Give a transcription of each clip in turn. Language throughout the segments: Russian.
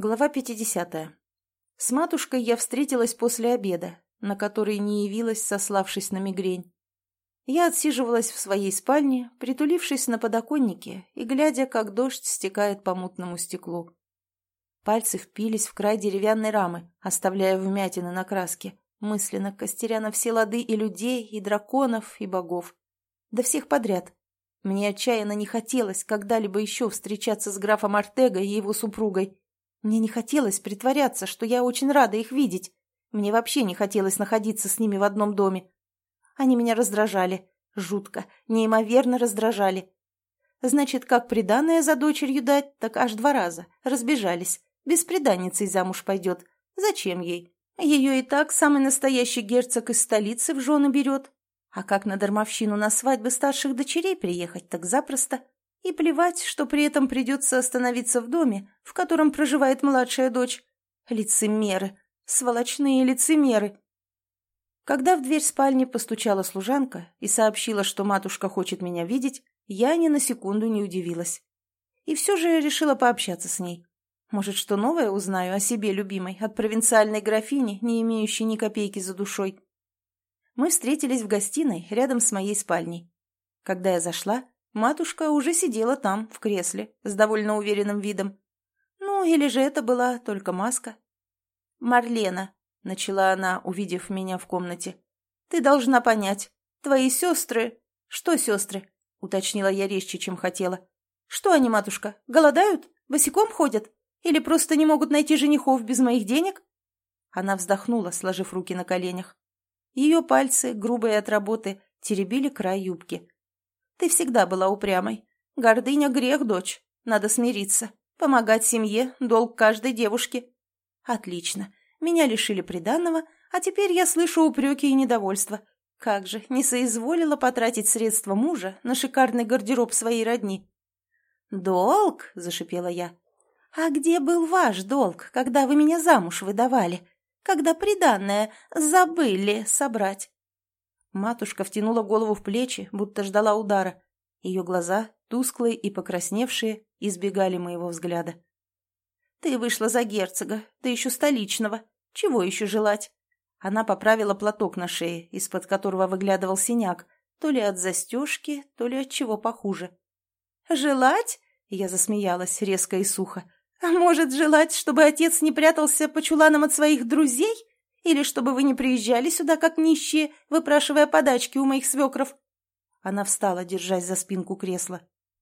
Глава 50. С матушкой я встретилась после обеда, на который не явилась, сославшись на мигрень. Я отсиживалась в своей спальне, притулившись на подоконнике и глядя, как дождь стекает по мутному стеклу. Пальцы впились в край деревянной рамы, оставляя вмятины на краске, мысленно костеря на все лады и людей, и драконов, и богов. Да всех подряд. Мне отчаянно не хотелось когда-либо еще встречаться с графом Артего и его супругой. Мне не хотелось притворяться, что я очень рада их видеть. Мне вообще не хотелось находиться с ними в одном доме. Они меня раздражали. Жутко, неимоверно раздражали. Значит, как приданое за дочерью дать, так аж 2 раза. Разбежались. Бесприданницей замуж пойдет. Зачем ей? Ее и так самый настоящий герцог из столицы в жены берет. А как на дармовщину на свадьбы старших дочерей приехать, так запросто. И плевать, что при этом придется остановиться в доме, в котором проживает младшая дочь. Лицемеры, сволочные лицемеры. Когда в дверь спальни постучала служанка и сообщила, что матушка хочет меня видеть, я ни на секунду не удивилась. И все же решила пообщаться с ней. Может, что новое узнаю о себе любимой от провинциальной графини, не имеющей ни копейки за душой. Мы встретились в гостиной рядом с моей спальней. Когда я зашла, матушка уже сидела там, в кресле, с довольно уверенным видом. Ну, или же это была только маска. «Марлена», — начала она, увидев меня в комнате, — «ты должна понять. Твои сестры...» «Что сестры?» — уточнила я резче, чем хотела. «Что они, матушка, голодают? Босиком ходят? Или просто не могут найти женихов без моих денег?» Она вздохнула, сложив руки на коленях. Ее пальцы, грубые от работы, теребили край юбки. «Ты всегда была упрямой. Гордыня — грех, дочь. Надо смириться. Помогать семье — долг каждой девушки». «Отлично. Меня лишили приданого, а теперь я слышу упреки и недовольство. Как же, не соизволила потратить средства мужа на шикарный гардероб своей родни». «Долг?» — зашипела я. «А где был ваш долг, когда вы меня замуж выдавали? Когда приданое забыли собрать?» Матушка втянула голову в плечи, будто ждала удара. Ее глаза, тусклые и покрасневшие, избегали моего взгляда. «Ты вышла за герцога, да еще столичного. Чего еще желать?» Она поправила платок на шее, из-под которого выглядывал синяк, то ли от застежки, то ли от чего похуже. «Желать?» — я засмеялась резко и сухо. «А может, желать, чтобы отец не прятался по чуланам от своих друзей? Или чтобы вы не приезжали сюда, как нищие, выпрашивая подачки у моих свекров?» Она встала, держась за спинку кресла.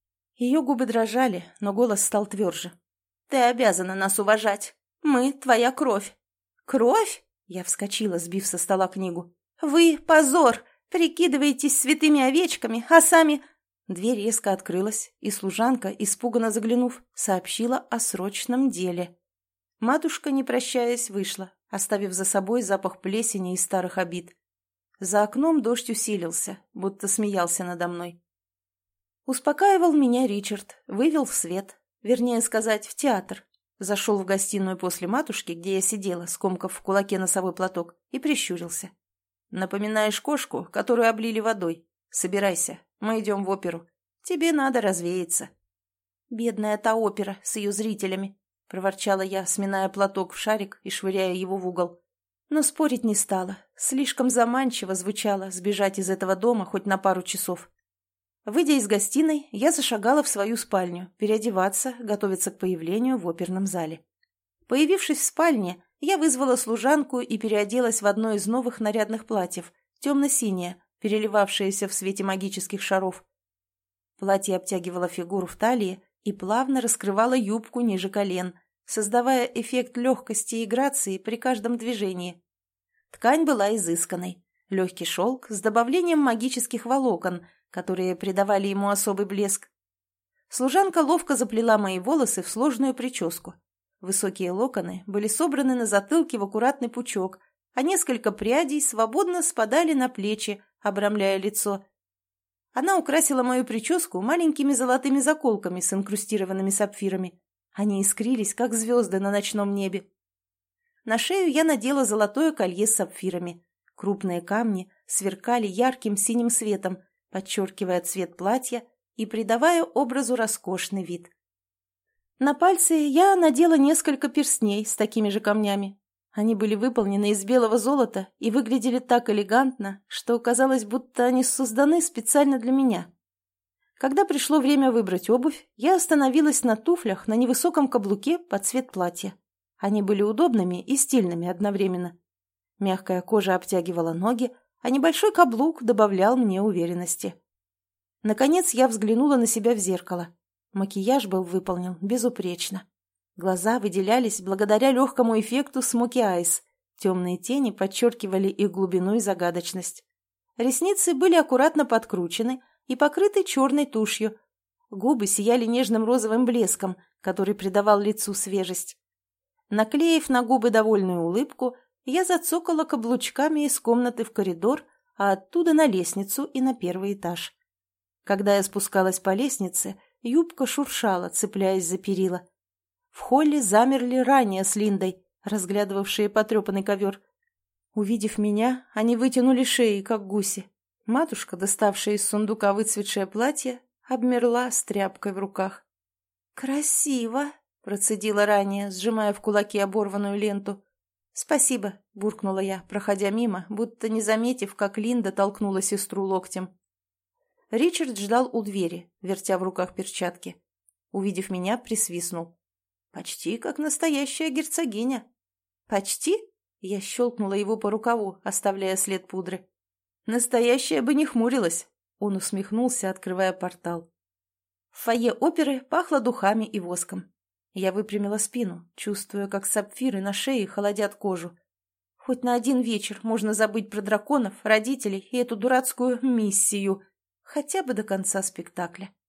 Ее губы дрожали, но голос стал тверже. «Ты обязана нас уважать. Мы — твоя кровь». «Кровь?» — я вскочила, сбив со стола книгу. «Вы — позор! Прикидываетесь святыми овечками, а сами...» Дверь резко открылась, и служанка, испуганно заглянув, сообщила о срочном деле. Матушка, не прощаясь, вышла, оставив за собой запах плесени и старых обид. За окном дождь усилился, будто смеялся надо мной. Успокаивал меня Ричард, вывел в свет, вернее сказать, в театр. Зашел в гостиную после матушки, где я сидела, скомкав в кулаке носовой платок, и прищурился. «Напоминаешь кошку, которую облили водой. Собирайся, мы идем в оперу. Тебе надо развеяться». «Бедная та опера с ее зрителями», — проворчала я, сминая платок в шарик и швыряя его в угол. Но спорить не стала. Слишком заманчиво звучало сбежать из этого дома хоть на пару часов. Выйдя из гостиной, я зашагала в свою спальню, переодеваться, готовиться к появлению в оперном зале. Появившись в спальне, я вызвала служанку и переоделась в одно из новых нарядных платьев, темно-синее, переливавшееся в свете магических шаров. Платье обтягивало фигуру в талии и плавно раскрывало юбку ниже колен, создавая эффект легкости и грации при каждом движении. Ткань была изысканной, легкий шелк с добавлением магических волокон, которые придавали ему особый блеск. Служанка ловко заплела мои волосы в сложную прическу. Высокие локоны были собраны на затылке в аккуратный пучок, а несколько прядей свободно спадали на плечи, обрамляя лицо. Она украсила мою прическу маленькими золотыми заколками с инкрустированными сапфирами. Они искрились, как звезды на ночном небе. На шею я надела золотое колье с сапфирами. Крупные камни сверкали ярким синим светом, подчеркивая цвет платья и придавая образу роскошный вид. На пальцы я надела несколько перстней с такими же камнями. Они были выполнены из белого золота и выглядели так элегантно, что казалось, будто они созданы специально для меня. Когда пришло время выбрать обувь, я остановилась на туфлях на невысоком каблуке под цвет платья. Они были удобными и стильными одновременно. Мягкая кожа обтягивала ноги, а небольшой каблук добавлял мне уверенности. Наконец я взглянула на себя в зеркало. Макияж был выполнен безупречно. Глаза выделялись благодаря легкому эффекту смоки айс. Темные тени подчеркивали их глубину и загадочность. Ресницы были аккуратно подкручены и покрыты черной тушью. Губы сияли нежным розовым блеском, который придавал лицу свежесть. Наклеив на губы довольную улыбку, я зацокала каблучками из комнаты в коридор, а оттуда на лестницу и на первый этаж. Когда я спускалась по лестнице, юбка шуршала, цепляясь за перила. В холле замерли ранее с Линдой, разглядывавшие потрепанный ковер. Увидев меня, они вытянули шеи, как гуси. Матушка, доставшая из сундука выцветшее платье, обмерла с тряпкой в руках. «Красиво!» — процедила ранее, сжимая в кулаки оборванную ленту. «Спасибо», — буркнула я, проходя мимо, будто не заметив, как Линда толкнула сестру локтем. Ричард ждал у двери, вертя в руках перчатки. Увидев меня, присвистнул. «Почти как настоящая герцогиня». «Почти?» — я щелкнула его по рукаву, оставляя след пудры. «Настоящая бы не хмурилась», — он усмехнулся, открывая портал. В фойе оперы пахло духами и воском. Я выпрямила спину, чувствуя, как сапфиры на шее холодят кожу. Хоть на один вечер можно забыть про драконов, родителей и эту дурацкую миссию, хотя бы до конца спектакля.